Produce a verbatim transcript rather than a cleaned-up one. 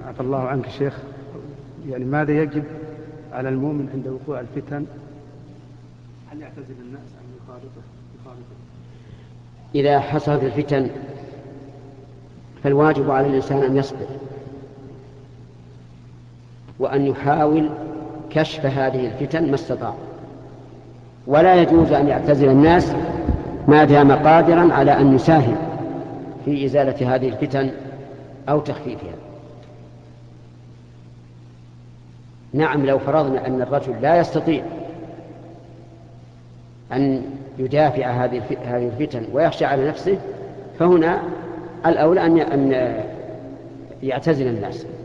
عفى الله عنك شيخ، يعني ماذا يجب على المؤمن عند وقوع الفتن؟ هل يعتزل الناس أم يخالطه؟ إذا حصلت الفتن فالواجب على الإنسان أن يصبر وأن يحاول كشف هذه الفتن ما استطاع، ولا يجوز أن يعتزل الناس ما دام قادرا على أن يساهم في إزالة هذه الفتن أو تخفيفها. نعم، لو فرضنا أن الرجل لا يستطيع أن يدافع هذه الفتن ويخشى على نفسه، فهنا الأولى أن يعتزل الناس.